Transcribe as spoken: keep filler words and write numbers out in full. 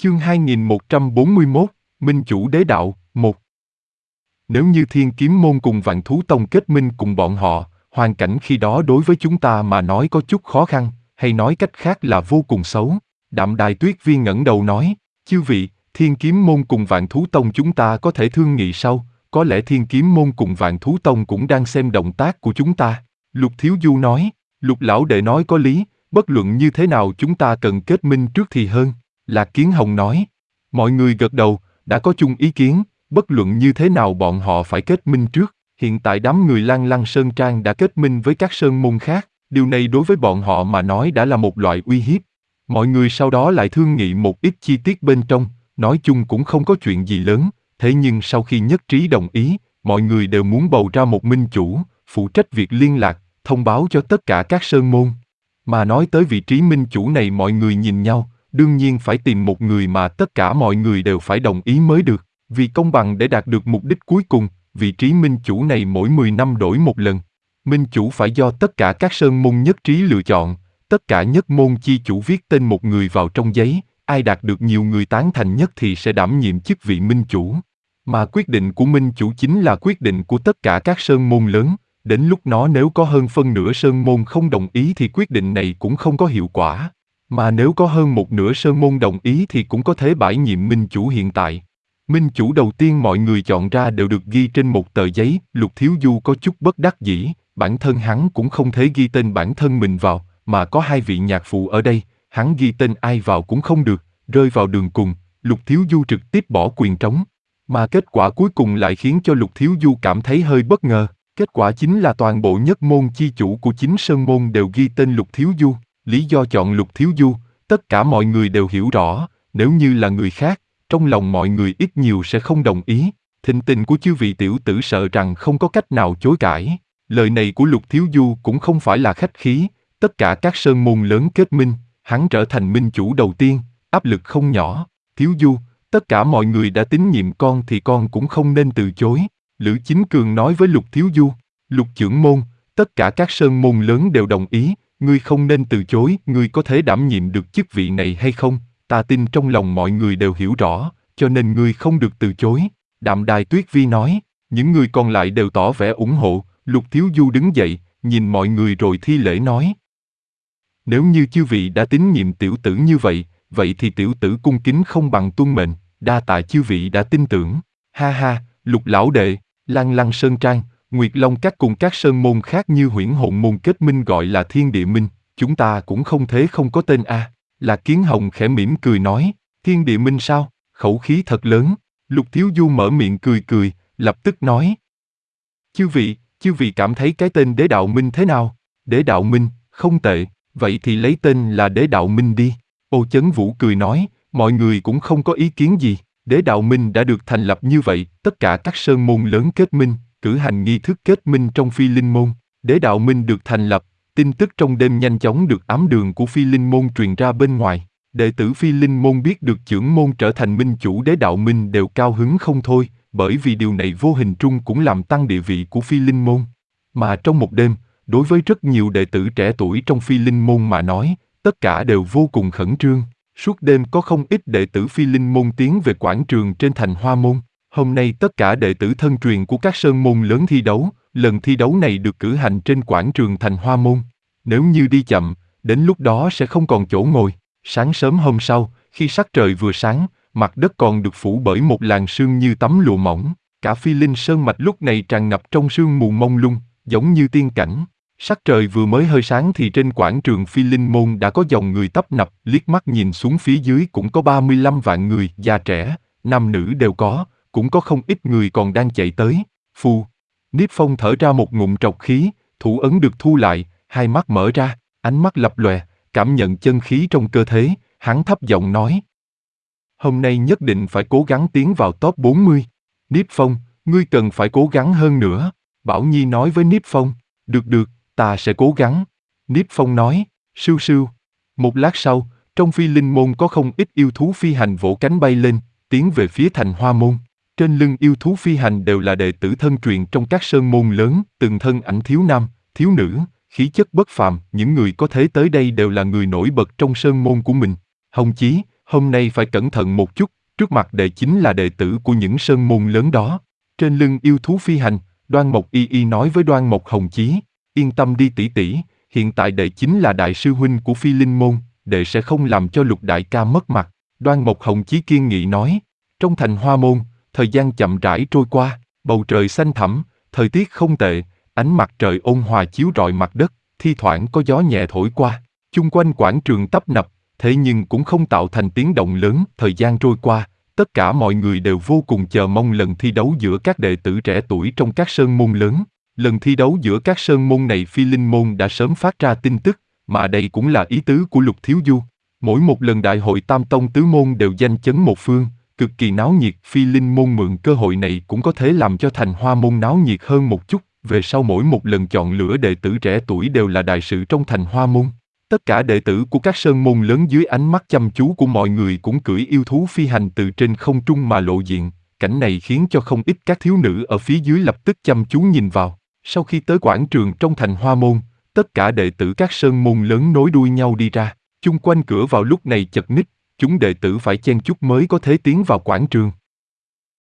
Chương hai nghìn một trăm bốn mươi mốt, Minh Chủ Đế Đạo, một. Nếu như Thiên Kiếm Môn cùng Vạn Thú Tông kết minh cùng bọn họ, hoàn cảnh khi đó đối với chúng ta mà nói có chút khó khăn, hay nói cách khác là vô cùng xấu. Đạm Đài Tuyết Viên ngẩng đầu nói, chư vị, Thiên Kiếm Môn cùng Vạn Thú Tông chúng ta có thể thương nghị sau, có lẽ Thiên Kiếm Môn cùng Vạn Thú Tông cũng đang xem động tác của chúng ta. Lục Thiếu Du nói, Lục Lão Đệ nói có lý, bất luận như thế nào chúng ta cần kết minh trước thì hơn. Lạc Kiến Hồng nói, mọi người gật đầu, đã có chung ý kiến, bất luận như thế nào bọn họ phải kết minh trước. Hiện tại đám người Lan Lăng Sơn Trang đã kết minh với các sơn môn khác, điều này đối với bọn họ mà nói đã là một loại uy hiếp. Mọi người sau đó lại thương nghị một ít chi tiết bên trong, nói chung cũng không có chuyện gì lớn, thế nhưng sau khi nhất trí đồng ý, mọi người đều muốn bầu ra một minh chủ, phụ trách việc liên lạc, thông báo cho tất cả các sơn môn. Mà nói tới vị trí minh chủ này mọi người nhìn nhau, đương nhiên phải tìm một người mà tất cả mọi người đều phải đồng ý mới được, vì công bằng để đạt được mục đích cuối cùng, vị trí minh chủ này mỗi mười năm đổi một lần. Minh chủ phải do tất cả các sơn môn nhất trí lựa chọn, tất cả nhất môn chi chủ viết tên một người vào trong giấy, ai đạt được nhiều người tán thành nhất thì sẽ đảm nhiệm chức vị minh chủ. Mà quyết định của minh chủ chính là quyết định của tất cả các sơn môn lớn, đến lúc đó nếu có hơn phân nửa sơn môn không đồng ý thì quyết định này cũng không có hiệu quả. Mà nếu có hơn một nửa sơn môn đồng ý thì cũng có thể bãi nhiệm minh chủ hiện tại. Minh chủ đầu tiên mọi người chọn ra đều được ghi trên một tờ giấy, Lục Thiếu Du có chút bất đắc dĩ, bản thân hắn cũng không thể ghi tên bản thân mình vào, mà có hai vị nhạc phụ ở đây, hắn ghi tên ai vào cũng không được, rơi vào đường cùng, Lục Thiếu Du trực tiếp bỏ quyền trống. Mà kết quả cuối cùng lại khiến cho Lục Thiếu Du cảm thấy hơi bất ngờ, kết quả chính là toàn bộ nhất môn chi chủ của chính sơn môn đều ghi tên Lục Thiếu Du. Lý do chọn Lục Thiếu Du, tất cả mọi người đều hiểu rõ, nếu như là người khác, trong lòng mọi người ít nhiều sẽ không đồng ý. Thịnh tình của chư vị tiểu tử sợ rằng không có cách nào chối cãi. Lời này của Lục Thiếu Du cũng không phải là khách khí, tất cả các sơn môn lớn kết minh, hắn trở thành minh chủ đầu tiên, áp lực không nhỏ. Thiếu Du, tất cả mọi người đã tín nhiệm con thì con cũng không nên từ chối. Lữ Chính Cường nói với Lục Thiếu Du, Lục trưởng môn, tất cả các sơn môn lớn đều đồng ý, ngươi không nên từ chối, ngươi có thể đảm nhiệm được chức vị này hay không, ta tin trong lòng mọi người đều hiểu rõ, cho nên ngươi không được từ chối. Đạm Đài Tuyết Vi nói, những người còn lại đều tỏ vẻ ủng hộ, Lục Thiếu Du đứng dậy, nhìn mọi người rồi thi lễ nói. Nếu như chư vị đã tín nhiệm tiểu tử như vậy, vậy thì tiểu tử cung kính không bằng tuân mệnh, đa tạ chư vị đã tin tưởng. Ha ha, Lục Lão Đệ, Lan Lăng Sơn Trang, Nguyệt Long Các cùng các sơn môn khác như Huyễn Hồn Môn kết minh gọi là Thiên Địa Minh, chúng ta cũng không thế không có tên a. Lạc Kiến Hồng khẽ mỉm cười nói, Thiên Địa Minh sao, khẩu khí thật lớn. Lục Thiếu Du mở miệng cười cười, lập tức nói. Chư vị, chư vị cảm thấy cái tên Đế Đạo Minh thế nào? Đế Đạo Minh, không tệ, vậy thì lấy tên là Đế Đạo Minh đi. Ô Chấn Vũ cười nói, mọi người cũng không có ý kiến gì. Đế Đạo Minh đã được thành lập như vậy, tất cả các sơn môn lớn kết minh, cử hành nghi thức kết minh trong Phi Linh Môn. Đế Đạo Minh được thành lập, tin tức trong đêm nhanh chóng được ám đường của Phi Linh Môn truyền ra bên ngoài. Đệ tử Phi Linh Môn biết được trưởng môn trở thành minh chủ Đế Đạo Minh đều cao hứng không thôi, bởi vì điều này vô hình trung cũng làm tăng địa vị của Phi Linh Môn. Mà trong một đêm, đối với rất nhiều đệ tử trẻ tuổi trong Phi Linh Môn mà nói, tất cả đều vô cùng khẩn trương. Suốt đêm có không ít đệ tử Phi Linh Môn tiến về quảng trường trên thành Hoa Môn. Hôm nay tất cả đệ tử thân truyền của các sơn môn lớn thi đấu, lần thi đấu này được cử hành trên quảng trường thành Hoa Môn. Nếu như đi chậm, đến lúc đó sẽ không còn chỗ ngồi. Sáng sớm hôm sau, khi sắc trời vừa sáng, mặt đất còn được phủ bởi một làn sương như tấm lụa mỏng. Cả Phi Linh Sơn mạch lúc này tràn ngập trong sương mù mông lung, giống như tiên cảnh. Sắc trời vừa mới hơi sáng thì trên quảng trường Phi Linh Môn đã có dòng người tấp nập, liếc mắt nhìn xuống phía dưới cũng có ba mươi lăm vạn người, già trẻ, nam nữ đều có, cũng có không ít người còn đang chạy tới. Phù, Niếp Phong thở ra một ngụm trọc khí, thủ ấn được thu lại, hai mắt mở ra, ánh mắt lập lòe, cảm nhận chân khí trong cơ thể, hắn thấp giọng nói. Hôm nay nhất định phải cố gắng tiến vào top bốn mươi. Niếp Phong, ngươi cần phải cố gắng hơn nữa. Bảo Nhi nói với Niếp Phong, được được, ta sẽ cố gắng. Niếp Phong nói, sưu sưu. Một lát sau, trong Phi Linh Môn có không ít yêu thú phi hành vỗ cánh bay lên, tiến về phía thành Hoa Môn. Trên lưng yêu thú phi hành đều là đệ tử thân truyền trong các sơn môn lớn, từng thân ảnh thiếu nam, thiếu nữ, khí chất bất phàm, những người có thể tới đây đều là người nổi bật trong sơn môn của mình. Hồng Chí, Hôm nay phải cẩn thận một chút, trước mặt đệ chính là đệ tử của những sơn môn lớn đó. Trên lưng yêu thú phi hành, Đoan Mộc Y Y nói với Đoan Mộc Hồng Chí, yên tâm đi tỷ tỷ, hiện tại đệ chính là đại sư huynh của Phi Linh môn, đệ sẽ không làm cho Lục đại ca mất mặt. Đoan Mộc Hồng Chí kiên nghị nói. Trong thành Hoa Môn, thời gian chậm rãi trôi qua, bầu trời xanh thẳm, thời tiết không tệ, ánh mặt trời ôn hòa chiếu rọi mặt đất, thi thoảng có gió nhẹ thổi qua. Chung quanh quảng trường tấp nập, thế nhưng cũng không tạo thành tiếng động lớn. Thời gian trôi qua, tất cả mọi người đều vô cùng chờ mong lần thi đấu giữa các đệ tử trẻ tuổi trong các sơn môn lớn. Lần thi đấu giữa các sơn môn này Phi Linh môn đã sớm phát ra tin tức, mà đây cũng là ý tứ của Lục Thiếu Du. Mỗi một lần đại hội tam tông tứ môn đều danh chấn một phương, cực kỳ náo nhiệt. Phi Linh môn mượn cơ hội này cũng có thể làm cho thành Hoa môn náo nhiệt hơn một chút. Về sau mỗi một lần chọn lựa đệ tử trẻ tuổi đều là đại sự trong thành Hoa môn. Tất cả đệ tử của các sơn môn lớn dưới ánh mắt chăm chú của mọi người cũng cưỡi yêu thú phi hành từ trên không trung mà lộ diện. Cảnh này khiến cho không ít các thiếu nữ ở phía dưới lập tức chăm chú nhìn vào. Sau khi tới quảng trường trong thành Hoa môn, tất cả đệ tử các sơn môn lớn nối đuôi nhau đi ra. Chung quanh cửa vào lúc này chật ních, chúng đệ tử phải chen chúc mới có thể tiến vào quảng trường.